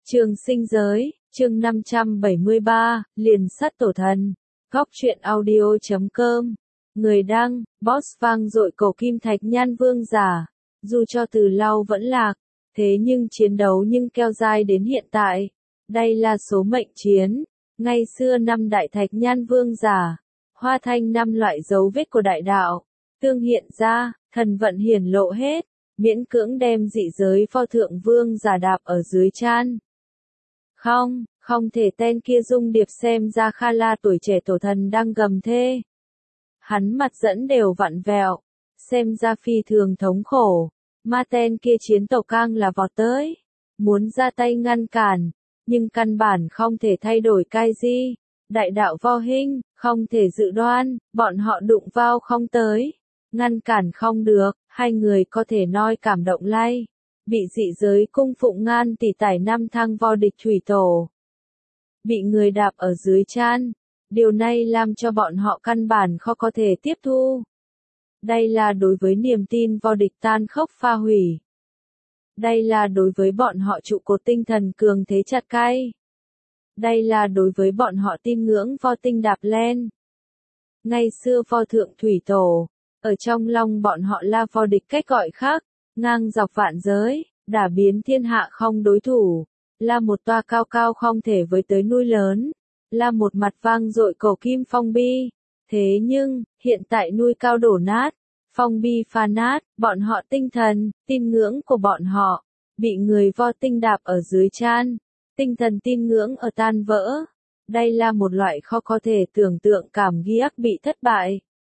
Trường sinh giới, chương 573, liền sắt tổ thần. Góc truyện audio.com. Người đăng, boss vang dội cổ kim thạch nhan vương giả. Dù cho từ lâu vẫn lạc, thế nhưng chiến đấu nhưng keo dai đến hiện tại. Đây là số mệnh chiến. Ngày xưa năm đại thạch nhan vương giả, hoa thanh năm loại dấu vết của đại đạo, tương hiện ra, thần vận hiển lộ hết, miễn cưỡng đem dị giới pho thượng vương giả đạp ở dưới chan. Không thể tên kia dung điệp xem ra Kha La tuổi trẻ tổ thần đang gầm thê. Hắn mặt dẫn đều vặn vẹo, xem ra phi thường thống khổ, ma tên kia chiến tộc cang là vọt tới, muốn ra tay ngăn cản, nhưng căn bản không thể thay đổi cái gì. Đại đạo vô hình, không thể dự đoán, bọn họ đụng vào không tới, ngăn cản không được, hai người có thể nói cảm động lay. Bị dị giới cung phụng ngan tỷ tải năm thăng vô địch thủy tổ. Bị người đạp ở dưới chan. Điều này làm cho bọn họ căn bản khó có thể tiếp thu. Đây là đối với niềm tin vô địch tan khốc pha hủy. Đây là đối với bọn họ trụ cột tinh thần cường thế chặt cay. Đây là đối với bọn họ tin ngưỡng vô tinh đạp lên. Ngày xưa vô thượng thủy tổ, ở trong lòng bọn họ là vô địch cách gọi khác. Ngang dọc vạn giới, đả biến thiên hạ không đối thủ, là một tòa cao cao không thể với tới núi lớn, là một mặt vang dội cổ kim phong bi. Thế nhưng, hiện tại núi cao đổ nát, phong bi phá nát, bọn họ tinh thần, tin ngưỡng của bọn họ, bị người vô tinh đạp ở dưới chan, tinh thần tin ngưỡng ở tan vỡ. Đây là một loại khó có thể tưởng tượng cảm giác bị thất bại.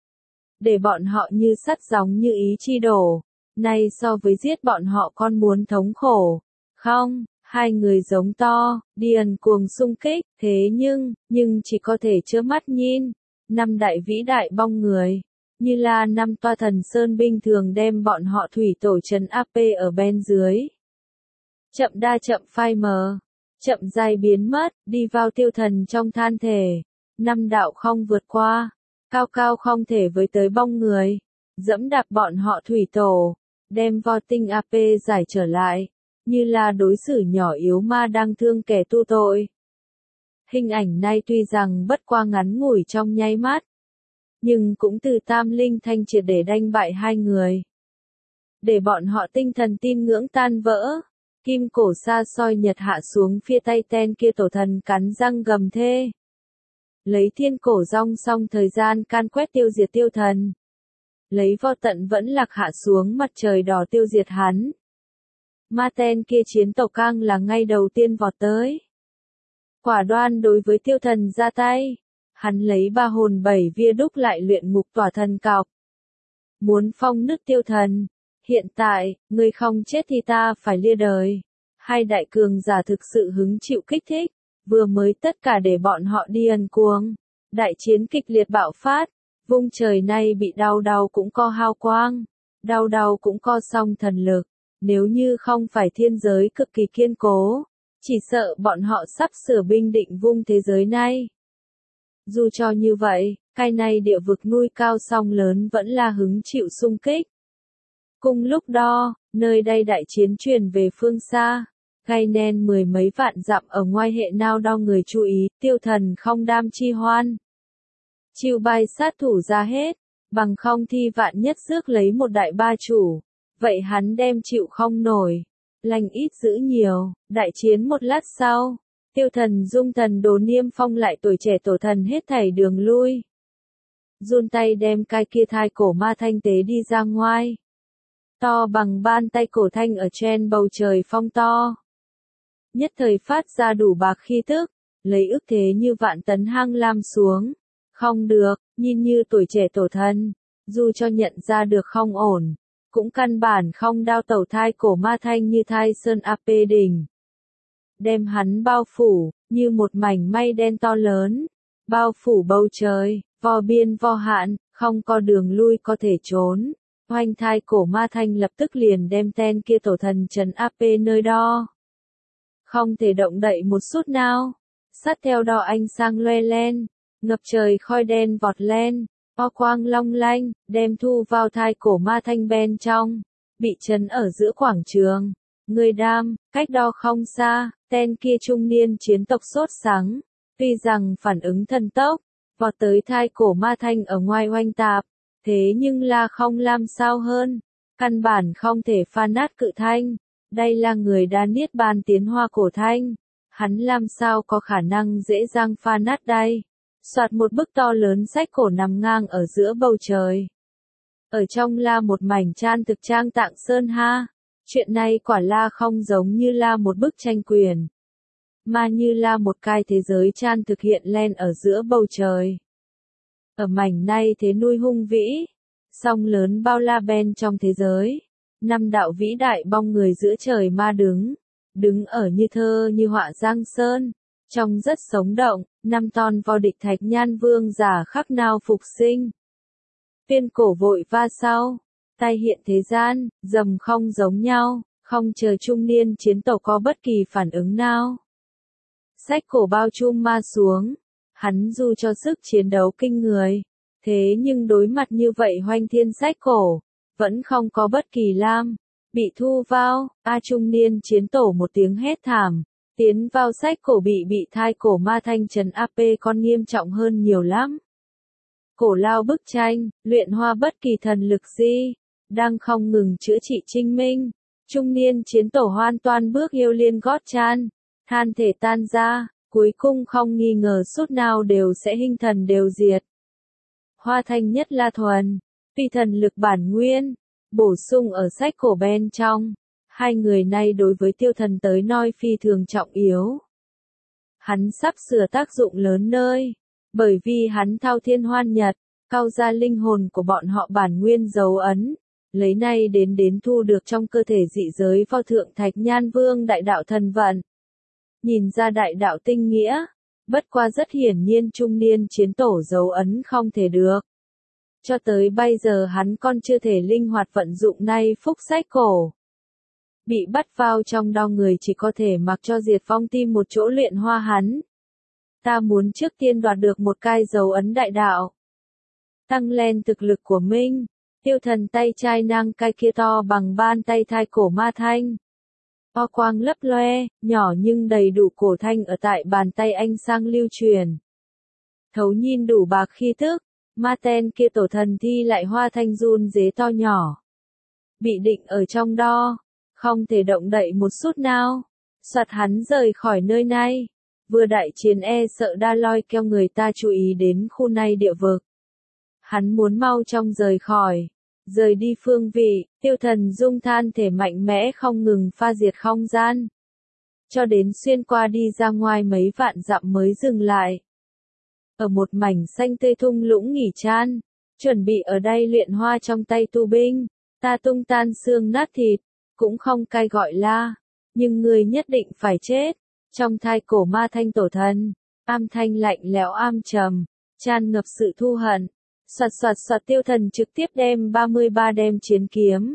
Để bọn họ như sắt giống như ý chi đổ. Này so với giết bọn họ con muốn thống khổ. Không, hai người giống to, điên cuồng xung kích, thế nhưng chỉ có thể trơ mắt nhìn. Năm đại vĩ đại bong người, như là năm toa thần sơn binh thường đem bọn họ thủy tổ trấn AP ở bên dưới. Chậm đa chậm phai mờ, chậm dài biến mất, đi vào tiêu thần trong than thể. Năm đạo không vượt qua, cao cao không thể với tới bong người, dẫm đạp bọn họ thủy tổ. Đem vô tinh AP giải trở lại, như là đối xử nhỏ yếu ma đang thương kẻ tu tội. Hình ảnh này tuy rằng bất qua ngắn ngủi trong nháy mắt, nhưng cũng từ tam linh thanh triệt để đánh bại hai người. Để bọn họ tinh thần tin ngưỡng tan vỡ, kim cổ xa xôi nhật hạ xuống phía tay tên kia tổ thần cắn răng gầm thê. Lấy thiên cổ rong xong thời gian can quét tiêu diệt tiêu thần. Lấy vô tận vẫn lạc hạ xuống mặt trời đỏ tiêu diệt hắn. Ma tên kia chiến tộc cang là ngay đầu tiên vọt tới. Quả đoan đối với tiêu thần ra tay. Hắn lấy ba hồn bảy vía đúc lại luyện ngục tỏa thần cọc. Muốn phong nứt tiêu thần. Hiện tại, người không chết thì ta phải lia đời. Hai đại cường giả thực sự hứng chịu kích thích. Vừa mới tất cả để bọn họ đi ân cuồng. Đại chiến kịch liệt bạo phát. Vung trời này bị đau cũng có hào quang, đau cũng có song thần lực, nếu như không phải thiên giới cực kỳ kiên cố, chỉ sợ bọn họ sắp sửa binh định vung thế giới này. Dù cho như vậy, cái này địa vực núi cao song lớn vẫn là hứng chịu xung kích. Cùng lúc đó, nơi đây đại chiến truyền về phương xa, gây nên mười mấy vạn dặm ở ngoài hệ nào đo người chú ý, tiêu thần không đam chi hoan. Chịu bài sát thủ ra hết, bằng không thi vạn nhất rước lấy một đại ba chủ, vậy hắn đem chịu không nổi, lành ít giữ nhiều. Đại chiến một lát sau, tiêu thần dung thần đồ niêm phong lại tuổi trẻ tổ thần hết thảy đường lui. Run tay đem cái kia thai cổ ma thanh tế đi ra ngoài. To bằng bàn tay cổ thanh ở trên bầu trời phong to. Nhất thời phát ra đủ bạc khí tức, lấy ức thế như vạn tấn hang lam xuống. Không được, nhìn như tuổi trẻ tổ thân, dù cho nhận ra được không ổn, cũng căn bản không đao tẩu thai cổ ma thanh như thai sơn AP đỉnh. Đem hắn bao phủ, như một mảnh mây đen to lớn, bao phủ bầu trời, vô biên vô hạn, không có đường lui có thể trốn. Hoành thai cổ ma thanh lập tức liền đem tên kia tổ thần trấn AP nơi đó. Không thể động đậy một chút nào, sát theo đó ánh sang loe lên. Ngập trời khói đen vọt lên, o quang long lanh, đem thu vào thai cổ ma thanh bên trong, bị trấn ở giữa quảng trường. Người đam, cách đó không xa, Tên kia trung niên chiến tộc sốt sắng, tuy rằng phản ứng thần tốc, vọt tới thai cổ ma thanh ở ngoài oanh tạp, thế nhưng là không làm sao hơn, căn bản không thể pha nát cự thanh, đây là người đã niết bàn tiến hoa cổ thanh, hắn làm sao có khả năng dễ dàng pha nát đây. Soạt một bức to lớn sách cổ nằm ngang ở giữa bầu trời. Ở trong là một mảnh trang thực trang tạng sơn ha. Chuyện này quả là không giống như là một bức tranh quyền, mà như là một cái thế giới trang thực hiện lên ở giữa bầu trời. Ở mảnh này thế nuôi hung vĩ, song lớn bao la bên trong thế giới. Năm đạo vĩ đại bong người giữa trời ma đứng ở như thơ như họa giang sơn, trông rất sống động, năm ton vào địch thạch nhan vương giả khắc nào phục sinh. Viên cổ vội va sau, tay hiện thế gian, dầm không giống nhau, không chờ trung niên chiến tộc có bất kỳ phản ứng nào. Sách cổ bao trùm ma xuống, hắn dù cho sức chiến đấu kinh người, thế nhưng đối mặt như vậy hoành thiên sách cổ, vẫn không có bất kỳ lam, bị thu vào, trung niên chiến tổ một tiếng hét thảm, tiến vào sách cổ bị thai cổ ma thanh trấn AP con nghiêm trọng hơn nhiều lắm. Cổ lao bức tranh, luyện hoa bất kỳ thần lực gì, đang không ngừng chữa trị Trinh Minh, trung niên chiến tổ hoàn toàn bước yêu liên gót chan, than thể tan ra, cuối cùng không nghi ngờ chút nào đều sẽ hình thần đều diệt. Hoa thanh nhất la thuần, vì thần lực bản nguyên, bổ sung ở sách cổ bên trong, hai người này đối với tiêu thần tới nói phi thường trọng yếu. Hắn sắp sửa tác dụng lớn nơi, bởi vì hắn thao thiên hoan nhật, cao ra linh hồn của bọn họ bản nguyên dấu ấn, lấy này đến thu được trong cơ thể dị giới vào thượng thạch nhan vương đại đạo thần vận. Nhìn ra đại đạo tinh nghĩa, bất qua rất hiển nhiên trung niên chiến tổ dấu ấn không thể được. Cho tới bây giờ hắn còn chưa thể linh hoạt vận dụng này phúc sách cổ. Bị bắt vào trong đau người chỉ có thể mặc cho diệt phong tim một chỗ luyện hoa hắn. Ta muốn trước tiên đoạt được một cái dấu ấn đại đạo. Tăng lên thực lực của mình, tiêu thần tay trai năng cái kia to bằng bàn tay thai cổ ma thanh. O quang lấp loe, nhỏ nhưng đầy đủ cổ thanh ở tại bàn tay anh sang lưu truyền. Thấu nhìn đủ bạc khi thức, ma ten kia tổ thần thi lại hoa thanh run dế to nhỏ. Bị định ở trong đó, không thể động đậy một chút nào. Soạt hắn rời khỏi nơi này. Vừa đại chiến sợ đa loi keo người ta chú ý đến khu này địa vực. Hắn muốn mau trong rời khỏi. Rời đi phương vị, tiêu thần dung than thể mạnh mẽ không ngừng pha diệt không gian. Cho đến xuyên qua đi ra ngoài mấy vạn dặm mới dừng lại. Ở một mảnh xanh tươi thung lũng nghỉ chan, chuẩn bị ở đây luyện hoa trong tay tu binh, ta tung tan xương nát thịt, cũng không cai gọi la, nhưng người nhất định phải chết. Trong thai cổ ma thanh tổ thần, am thanh lạnh lẽo am trầm, tràn ngập sự thu hận. Soạt tiêu thần trực tiếp đem 33 đem chiến kiếm.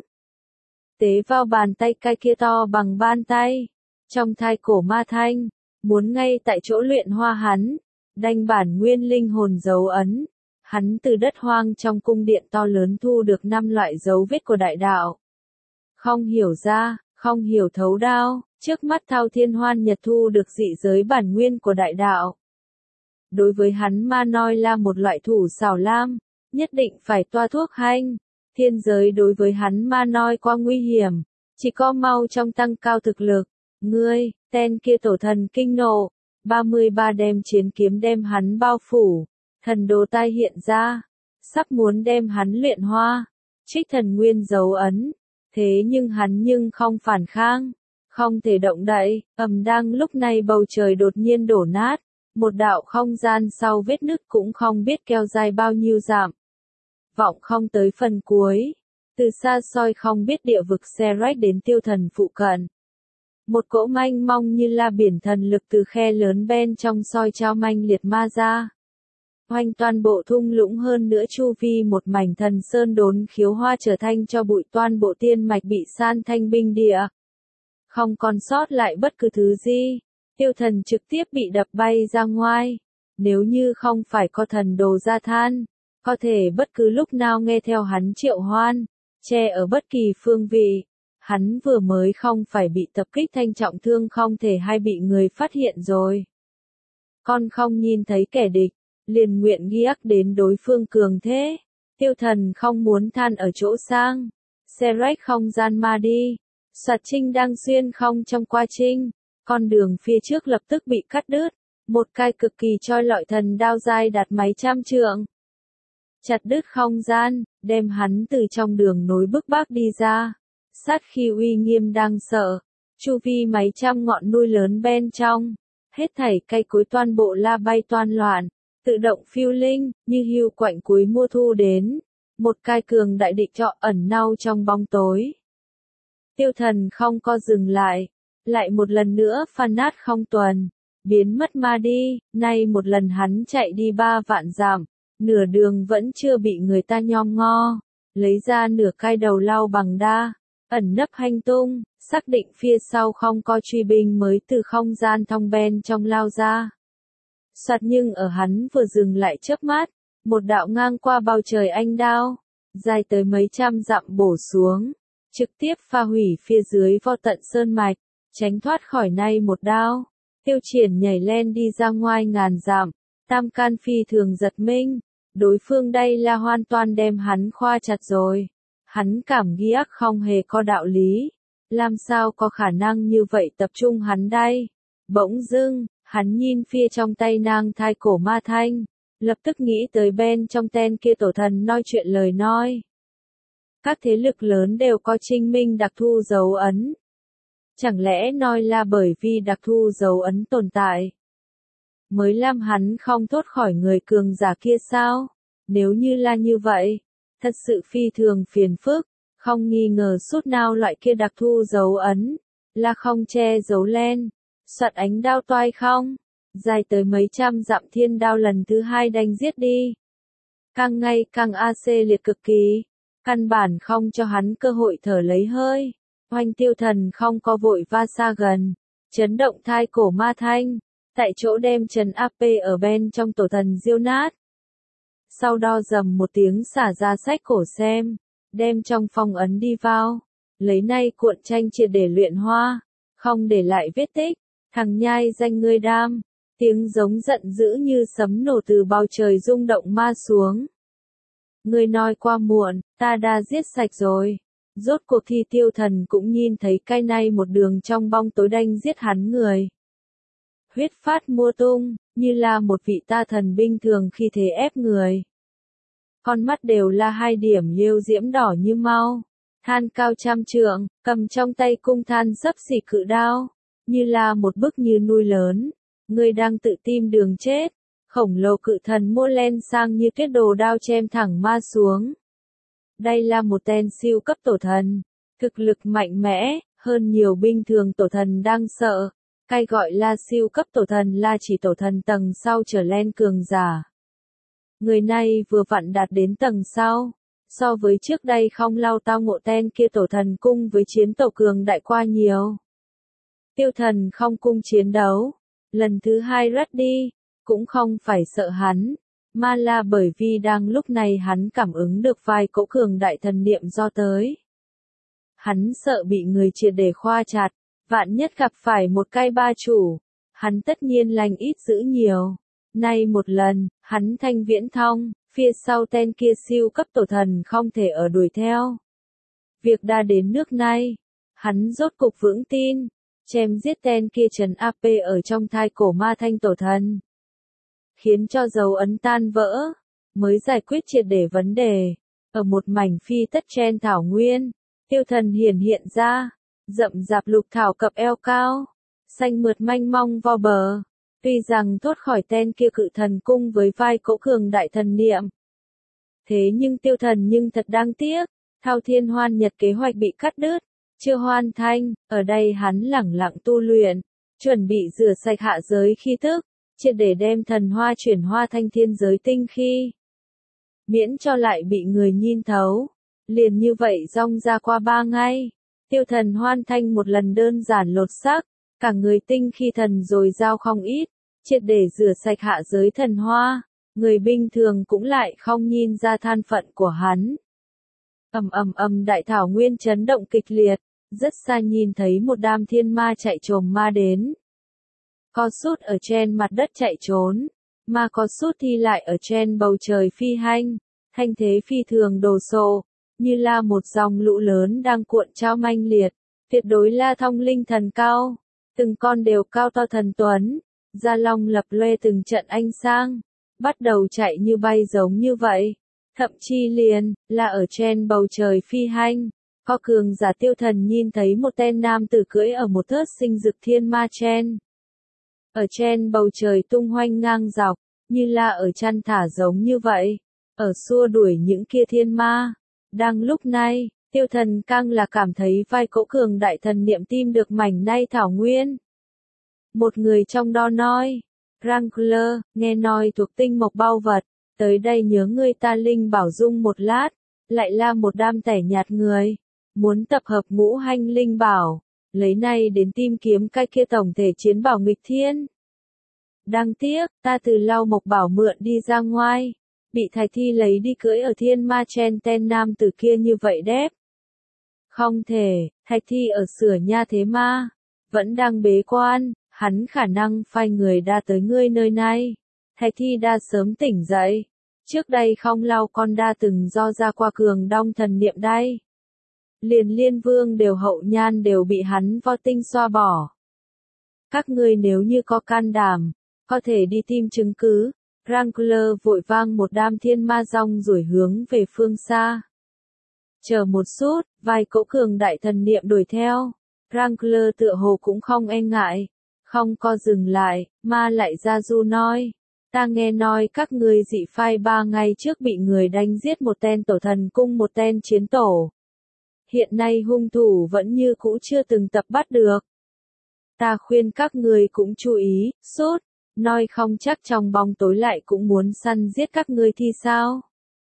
Tế vào bàn tay cái kia to bằng bàn tay. Trong thai cổ ma thanh, muốn ngay tại chỗ luyện hoa hắn, đanh bản nguyên linh hồn dấu ấn. Hắn từ đất hoang trong cung điện to lớn thu được 5 loại dấu vết của đại đạo. Không hiểu ra, không hiểu thấu đao, trước mắt thao thiên hoan nhật thu được dị giới bản nguyên của đại đạo. Đối với hắn mà nói là một loại thủ xảo lam, nhất định phải toa thuốc hành. Thiên giới đối với hắn mà nói quá nguy hiểm, chỉ có mau trong tăng cao thực lực. Ngươi, tên kia tổ thần kinh nộ, 33 đem chiến kiếm đem hắn bao phủ, thần đồ tai hiện ra, sắp muốn đem hắn luyện hoa, trích thần nguyên dấu ấn, thế nhưng hắn không phản kháng, không thể động đậy, đang lúc này bầu trời đột nhiên đổ nát, một đạo không gian sau vết nứt cũng không biết kéo dài bao nhiêu dặm. Vọng không tới phần cuối, từ xa xôi không biết địa vực Serac đến tiêu thần phụ cận. Một cỗ manh mong như là biển thần lực từ khe lớn bên trong soi trao manh liệt ma ra. Hoành toàn bộ thung lũng hơn nữa chu vi một mảnh thần sơn đốn khiếu hoa trở thành cho bụi, toàn bộ tiên mạch bị san thanh binh địa. Không còn sót lại bất cứ thứ gì, tiêu thần trực tiếp bị đập bay ra ngoài. Nếu như không phải có thần đồ ra than, có thể bất cứ lúc nào nghe theo hắn triệu hoan, che ở bất kỳ phương vị. Hắn vừa mới không phải bị tập kích thanh trọng thương không thể hay bị người phát hiện rồi. Con không nhìn thấy kẻ địch, liền nguyện ghi ắc đến đối phương cường thế. Tiêu Thần không muốn than ở chỗ sang. Xe rách không gian ma đi. Soạt Trinh đang xuyên không trong qua Trinh. Con đường phía trước lập tức bị cắt đứt. Một cái cực kỳ choi lọi thần đao dai đặt mấy trăm trượng. Chặt đứt không gian, đem hắn từ trong đường nối bức bác đi ra. Sát khi uy nghiêm đang sợ. Chu vi mấy trăm ngọn núi lớn bên trong. Hết thảy cây cối toàn bộ la bay toan loạn. Tự động phiêu linh, như hưu quạnh cuối mùa thu đến. Một cái cường đại địch trọ ẩn nau trong bóng tối. Tiêu Thần không co dừng lại. Lại một lần nữa phan nát không tuần. Biến mất ma đi, nay một lần hắn chạy đi 3 vạn dặm. Nửa đường vẫn chưa bị người ta nhom ngo. Lấy ra nửa cái đầu lau bằng đa. Ẩn nấp hành tung, xác định phía sau không có truy binh mới từ không gian thông bên trong lao ra. Soạt nhưng ở hắn vừa dừng lại chớp mắt, một đạo ngang qua bầu trời anh đao, dài tới mấy trăm dặm bổ xuống, trực tiếp pha hủy phía dưới vô tận sơn mạch, tránh thoát khỏi nay một đao. Tiêu Triển nhảy lên đi ra ngoài ngàn dặm, tam can phi thường giật mình, đối phương đây là hoàn toàn đem hắn khoa chặt rồi. Hắn cảm giác không hề có đạo lý, làm sao có khả năng như vậy tập trung hắn đây. Bỗng dưng, hắn nhìn phía trong tay nang thai cổ ma thanh, lập tức nghĩ tới bên trong tên kia tổ thần nói chuyện lời nói. Các thế lực lớn đều có Trinh Minh đặc thu dấu ấn. Chẳng lẽ nói là bởi vì đặc thu dấu ấn tồn tại, mới làm hắn không thoát khỏi người cường giả kia sao? Nếu như là như vậy, thật sự phi thường phiền phức, không nghi ngờ chút nào loại kia đặc thu dấu ấn, là không che giấu lên. Soạt ánh đao toai không, dài tới mấy trăm dặm thiên đao lần thứ 2 đánh giết đi. Càng ngày càng AC liệt cực kỳ, căn bản không cho hắn cơ hội thở lấy hơi. Oanh Tiêu Thần không có vội va xa gần, chấn động thai cổ ma thanh, tại chỗ đem trần AP ở bên trong tổ thần diêu nát. Sau đó dầm một tiếng xả ra sách cổ xem, đem trong phong ấn đi vào, lấy nay cuộn tranh triệt để luyện hoa, không để lại vết tích. Thằng nhai danh ngươi đam, tiếng giống giận dữ như sấm nổ từ bầu trời rung động ma xuống. Ngươi nói qua muộn, ta đã giết sạch rồi. Rốt cuộc thì Tiêu Thần cũng nhìn thấy cái này một đường trong bóng tối đanh giết hắn người. Huyết phát mua tung, như là một vị ta thần binh thường khi thế ép người. Con mắt đều là 2 điểm liêu diễm đỏ như mau, than cao trăm trượng, cầm trong tay cung than xấp xỉ cự đao, như là một bức như núi lớn. Người đang tự tìm đường chết, khổng lồ cự thần mua len sang như kết đồ đao chém thẳng ma xuống. Đây là một tên siêu cấp tổ thần, thực lực mạnh mẽ, hơn nhiều binh thường tổ thần đang sợ. Cái gọi là siêu cấp tổ thần là chỉ tổ thần tầng sau trở lên cường giả. Người này vừa vặn đạt đến tầng sau, so với trước đây không lâu tao ngộ tên kia tổ thần cung với chiến tổ cường đại qua nhiều. Tiêu Thần không cung chiến đấu, lần thứ 2 rớt đi, cũng không phải sợ hắn, mà là bởi vì đang lúc này hắn cảm ứng được vài cỗ cường đại thần niệm do tới. Hắn sợ bị người triệt để khoa chặt, vạn nhất gặp phải một cái ba chủ, hắn tất nhiên lành ít dữ nhiều. Nay một lần, hắn thanh viễn thông, phía sau tên kia siêu cấp tổ thần không thể ở đuổi theo. Việc đã đến nước này, hắn rốt cục vững tin, chém giết tên kia trần AP ở trong thai cổ ma thanh tổ thần. Khiến cho dấu ấn tan vỡ, mới giải quyết triệt để vấn đề. Ở một mảnh phi tất trên thảo nguyên, Tiêu Thần hiện ra, rậm rạp lục thảo cập eo cao, xanh mượt manh mong vo bờ. Tuy rằng thoát khỏi tên kia cự thần cung với vai cỗ cường đại thần niệm. Thế nhưng Tiêu Thần nhưng thật đáng tiếc, Thao Thiên Hoan Nhật kế hoạch bị cắt đứt, chưa hoàn thành, ở đây hắn lẳng lặng tu luyện, chuẩn bị rửa sạch hạ giới khí tức, triệt để đem thần hoa chuyển hoa thanh thiên giới tinh khí. Miễn cho lại bị người nhìn thấu. Liền như vậy rong ra qua 3 ngày, Tiêu Thần hoàn thành một lần đơn giản lột xác, cả người tinh khí thần rồi giao không ít, triệt để rửa sạch hạ giới thần hoa, người bình thường cũng lại không nhìn ra thân phận của hắn. Đại thảo nguyên chấn động kịch liệt, rất xa nhìn thấy một đám thiên ma chạy trồm ma đến. Có sút ở trên mặt đất chạy trốn, mà có sút thì lại ở trên bầu trời phi hành, thanh thế phi thường đồ sộ, như là một dòng lũ lớn đang cuộn trao manh liệt, tuyệt đối là thông linh thần cao, từng con đều cao to thần tuấn, da long lập loe từng trận ánh sáng, bắt đầu chạy như bay giống như vậy, thậm chí liền là ở trên bầu trời phi hành. Có cường giả Tiêu Thần nhìn thấy một tên nam tử cưỡi ở một thớt sinh dực thiên ma trên. Ở trên bầu trời tung hoành ngang dọc, như là ở chăn thả giống như vậy, ở xua đuổi những kia thiên ma. Đang lúc này, Tiêu Thần càng là cảm thấy vai cỗ cường đại thần niệm tim được mảnh nay thảo nguyên. Một người trong đó nói, Wrangler, nghe nói thuộc tinh mộc bao vật, tới đây nhớ người ta linh bảo dung một lát, lại là một đám tẻ nhạt người, muốn tập hợp ngũ hành linh bảo, lấy này đến tìm kiếm cái kia tổng thể chiến bảo nghịch thiên. Đáng tiếc, ta từ Lau Mộc Bảo mượn đi ra ngoài, bị Thạch Thi lấy đi cưỡi ở thiên ma trên tên nam tử kia như vậy đép. Không thể, Thạch Thi ở sửa nha thế ma, vẫn đang bế quan, hắn khả năng phai người đa tới ngươi nơi này. Thạch Thi đa sớm tỉnh dậy, trước đây không lâu con đa từng do ra qua cường đong thần niệm đây. Liền Liên Vương đều hậu nhan đều bị hắn vo tinh xoa bỏ. Các ngươi nếu như có can đảm, có thể đi tìm chứng cứ. Wrangler vội vang một đám thiên ma rong rồi hướng về phương xa. Chờ một chút, vài cỗ cường đại thần niệm đuổi theo. Wrangler tựa hồ cũng không e ngại, không co dừng lại, mà lại ra du nói. Ta nghe nói các ngươi dị phái 3 ngày trước bị người đánh giết một tên tổ thần cung một tên chiến tổ. Hiện nay hung thủ vẫn như cũ chưa từng tập bắt được. Ta khuyên các ngươi cũng chú ý, sốt, nói không chắc trong bóng tối lại cũng muốn săn giết các ngươi thì sao?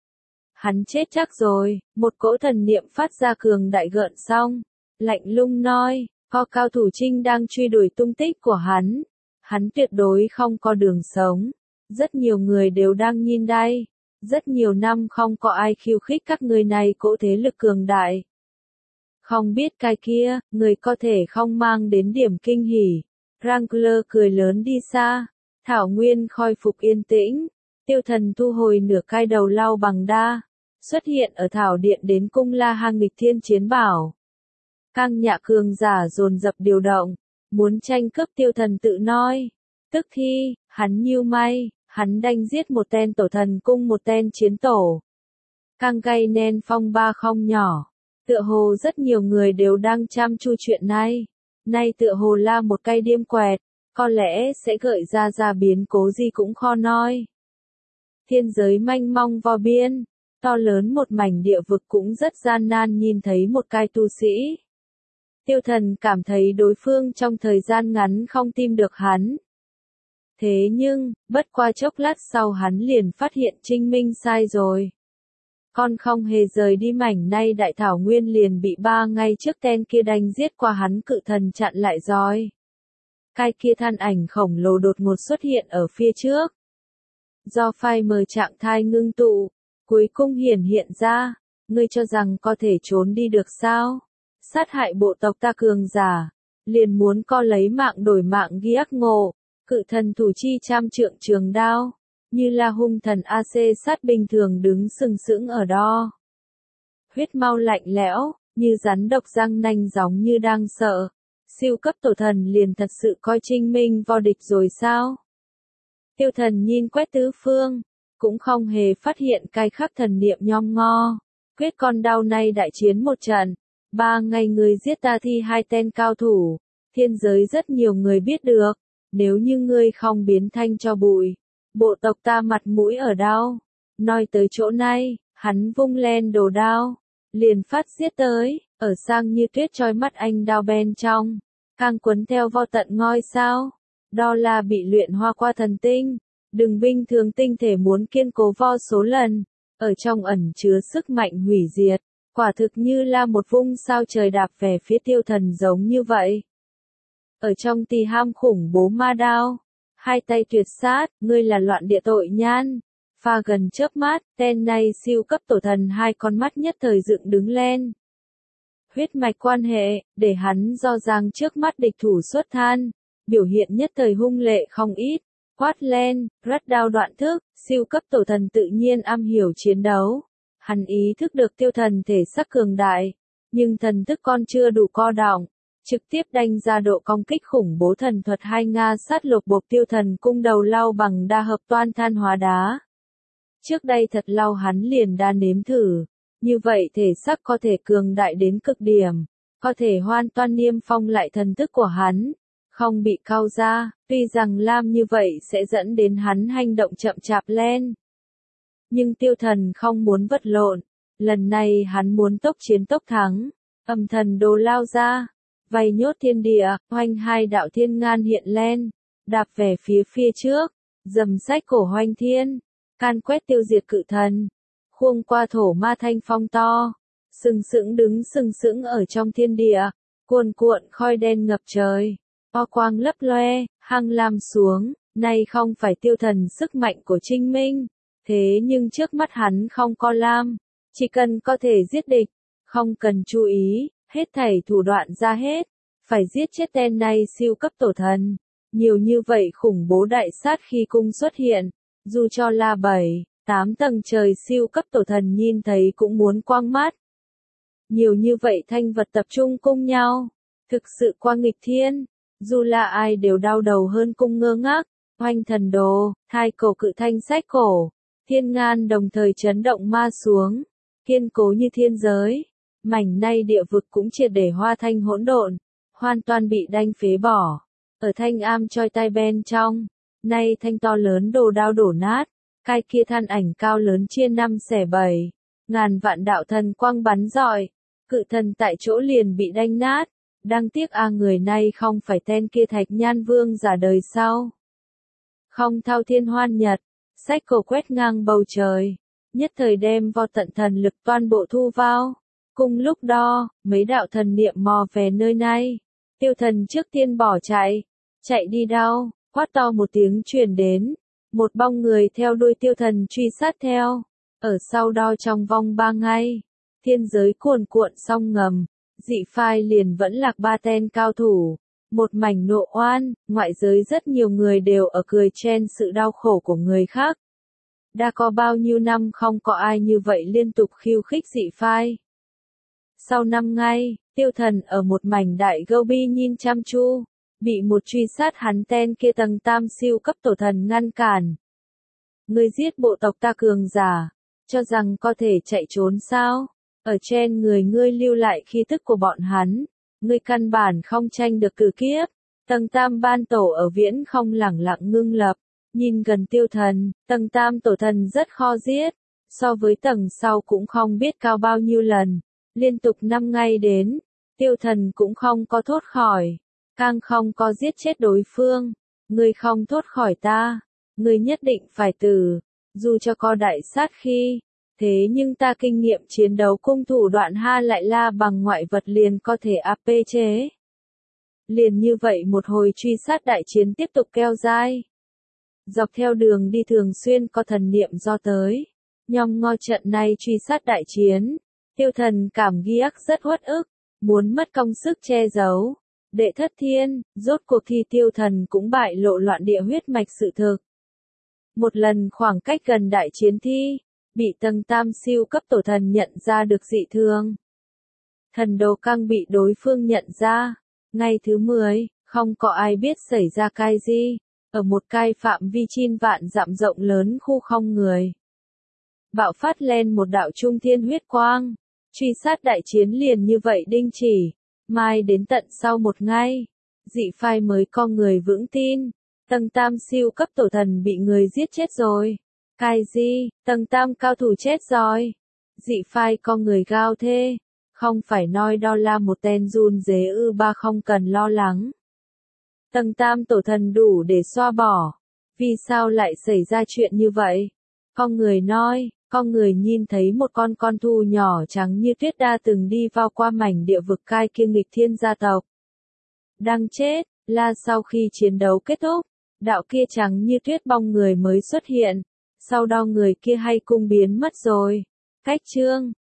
Hắn chết chắc rồi, một cỗ thần niệm phát ra cường đại gợn xong, lạnh lùng nói, có cao thủ trinh đang truy đuổi tung tích của hắn tuyệt đối không có đường sống, rất nhiều người đều đang nhìn đây, rất nhiều năm không có ai khiêu khích các người này cỗ thế lực cường đại. Không biết cái kia, người có thể không mang đến điểm kinh hỉ. Wrangler cười lớn đi xa, thảo nguyên khôi phục yên tĩnh, Tiêu Thần thu hồi nửa cái đầu lau bằng đa, xuất hiện ở thảo điện đến cung La Hang nghịch thiên chiến bảo. Cang nhạ cường giả dồn dập điều động, muốn tranh cướp Tiêu Thần tự nói. Tức thì, hắn nhiêu may, hắn đánh giết một tên tổ thần cung một tên chiến tổ. Càng gây nên phong ba không nhỏ. Tựa hồ rất nhiều người đều đang chăm chú chuyện này. Nay tựa hồ là một cây điêm quẹt, có lẽ sẽ gợi ra biến cố gì cũng khó nói. Thiên giới mênh mông vô biên, to lớn một mảnh địa vực cũng rất gian nan nhìn thấy một cái tu sĩ. Tiêu Thần cảm thấy đối phương trong thời gian ngắn không tìm được hắn. Thế nhưng, bất qua chốc lát sau hắn liền phát hiện Trinh Minh sai rồi. Con không hề rời đi mảnh nay đại thảo nguyên liền bị 3 ngày trước tên kia đánh giết qua hắn cự thần chặn lại rồi. Cái kia thân ảnh khổng lồ đột ngột xuất hiện ở phía trước. Do phai mờ trạng thai ngưng tụ, cuối cùng hiện ra, ngươi cho rằng có thể trốn đi được sao? Sát hại bộ tộc ta cường giả, liền muốn co lấy mạng đổi mạng ghi ác ngộ, cự thần thủ chi trăm trượng trường đao. Như là hung thần AC sát bình thường đứng sừng sững ở đó. Huyết mau lạnh lẽo, như rắn độc răng nanh giống như đang sợ. Siêu cấp tổ thần liền thật sự coi Trinh Minh vô địch rồi sao? Tiêu Thần nhìn quét tứ phương, cũng không hề phát hiện cái khắc thần niệm nhom ngo. Quyết con đau này đại chiến một trận, 3 ngày người giết ta thi 2 tên cao thủ, thiên giới rất nhiều người biết được, nếu như ngươi không biến thanh cho bụi. Bộ tộc ta mặt mũi ở đâu? Nói tới chỗ này, hắn vung lên đồ đao, liền phát giết tới, ở sang như tuyết trói mắt anh đao bên trong, càng quấn theo vô tận ngôi sao. Đó là bị luyện hoa qua thần tinh, đừng binh thường tinh thể muốn kiên cố vô số lần, ở trong ẩn chứa sức mạnh hủy diệt, quả thực như là một vung sao trời đạp về phía Tiêu Thần giống như vậy. Ở trong tì ham khủng bố ma đao. 2 tay tuyệt sát, ngươi là loạn địa tội nhan. Pha gần chớp mắt, tên này siêu cấp tổ thần 2 con mắt nhất thời dựng đứng lên. huyết mạch quan hệ, để hắn do giang trước mắt địch thủ xuất than, biểu hiện nhất thời hung lệ không ít. Quát lên, rát đao đoạn thức, siêu cấp tổ thần tự nhiên am hiểu chiến đấu. Hắn ý thức được tiêu thần thể sắc cường đại, nhưng thần thức con chưa đủ co đọng, trực tiếp đánh ra độ công kích khủng bố thần thuật hai Nga sát lục bộc tiêu thần cung đầu lao bằng đa hợp toan than hóa đá. Trước đây thật lâu hắn liền đã nếm thử, như vậy thể sắc có thể cường đại đến cực điểm, có thể hoàn toàn niêm phong lại thần thức của hắn, không bị cau ra, tuy rằng làm như vậy sẽ dẫn đến hắn hành động chậm chạp lên. Nhưng tiêu thần không muốn vật lộn, lần này hắn muốn tốc chiến tốc thắng, âm thần đồ lao ra, vây nhốt thiên địa, hoành hai đạo thiên ngan hiện lên, đạp về phía trước, dầm sách cổ hoành thiên, can quét tiêu diệt cự thần, khuông qua thổ ma thanh phong to, sừng sững ở trong thiên địa, cuồn cuộn khói đen ngập trời, o quang lấp loe, hăng lam xuống, nay không phải tiêu thần sức mạnh của Trinh Minh, thế nhưng trước mắt hắn không có lam, chỉ cần có thể giết địch, không cần chú ý, hết thảy thủ đoạn ra hết, phải giết chết tên này siêu cấp tổ thần. Nhiều như vậy khủng bố đại sát khi cung xuất hiện, dù cho là 7, 8 tầng trời siêu cấp tổ thần nhìn thấy cũng muốn quăng mắt. Nhiều như vậy thanh vật tập trung cùng nhau, thực sự qua nghịch thiên, dù là ai đều đau đầu hơn cung ngơ ngác, hoành thần đồ, thai cổ cự thanh sách cổ, thiên ngan đồng thời chấn động ma xuống, kiên cố như thiên giới, mảnh nay địa vực cũng triệt để hoa thanh hỗn độn, hoàn toàn bị đanh phế bỏ. Ở thanh am choi tai bên trong, nay thanh to lớn đồ đao đổ nát, cái kia than ảnh cao lớn chia 5 xẻ 7, ngàn vạn đạo thần quang bắn rọi, cự thần tại chỗ liền bị đanh nát, đáng tiếc người này không phải tên kia Thạch Nhan Vương giả đời sau. Không thao thiên hoan nhật, sách cổ quét ngang bầu trời, nhất thời đem vô tận thần lực toàn bộ thu vào, cùng lúc đó, mấy đạo thần niệm mò về nơi này. Tiêu thần trước tiên bỏ chạy đi đâu, quát to một tiếng truyền đến, một bóng người theo đuôi tiêu thần truy sát theo, ở sau đó trong vòng 3 ngày, thiên giới cuồn cuộn sông ngầm, dị phai liền vẫn lạc 3 tên cao thủ, một mảnh nộ oan, ngoại giới rất nhiều người đều ở cười chen sự đau khổ của người khác. Đã có bao nhiêu năm không có ai như vậy liên tục khiêu khích dị phai. Sau 5 ngày, tiêu thần ở một mảnh đại gâu bi nhìn chăm chu, bị một truy sát hắn tên kia tầng tam siêu cấp tổ thần ngăn cản. Ngươi giết bộ tộc ta cường giả, cho rằng có thể chạy trốn sao? Ở trên người ngươi lưu lại khí tức của bọn hắn, ngươi căn bản không tranh được cử kiếp. Tầng tam ban tổ ở viễn không lẳng lặng ngưng lập, nhìn gần tiêu thần, tầng tam tổ thần rất khó giết, so với tầng sau cũng không biết cao bao nhiêu lần. Liên tục 5 ngày đến, tiêu thần cũng không có thoát khỏi, càng không có giết chết đối phương. Ngươi không thoát khỏi ta, ngươi nhất định phải tử, dù cho có đại sát khi. Thế nhưng ta kinh nghiệm chiến đấu cung thủ đoạn ha lại là bằng ngoại vật liền có thể AP chế. Liền như vậy một hồi truy sát đại chiến tiếp tục kéo dài. Dọc theo đường đi thường xuyên có thần niệm do tới. Nhong ngo trận này truy sát đại chiến. Tiêu thần cảm ghiếc rất uất ức, muốn mất công sức che giấu. Đệ thất thiên, rốt cuộc thì tiêu thần cũng bại lộ loạn địa huyết mạch sự thực. Một lần khoảng cách gần đại chiến thi, bị tầng tam siêu cấp tổ thần nhận ra được dị thường. Thần đồ căng bị đối phương nhận ra. Ngày thứ 10, không có ai biết xảy ra cái gì, ở một cái phạm vi 9 vạn dặm rộng lớn khu không người. Bạo phát lên một đạo trung thiên huyết quang, truy sát đại chiến liền như vậy đinh chỉ, mai đến tận sau một ngày, dị phai mới có người vững tin, tầng tam siêu cấp tổ thần bị người giết chết rồi. Cái gì, tầng tam cao thủ chết rồi, dị phai có người gao thê. Không phải nói đó là một tên run dế ba không cần lo lắng. Tầng tam tổ thần đủ để xoa bỏ. Vì sao lại xảy ra chuyện như vậy? Con người nói, con người nhìn thấy một con thu nhỏ trắng như tuyết đã từng đi vào qua mảnh địa vực cai kiêng nghịch thiên gia tộc. Đang chết, là sau khi chiến đấu kết thúc, đạo kia trắng như tuyết bóng người mới xuất hiện. Sau đó người kia hay cung biến mất rồi. Cách chương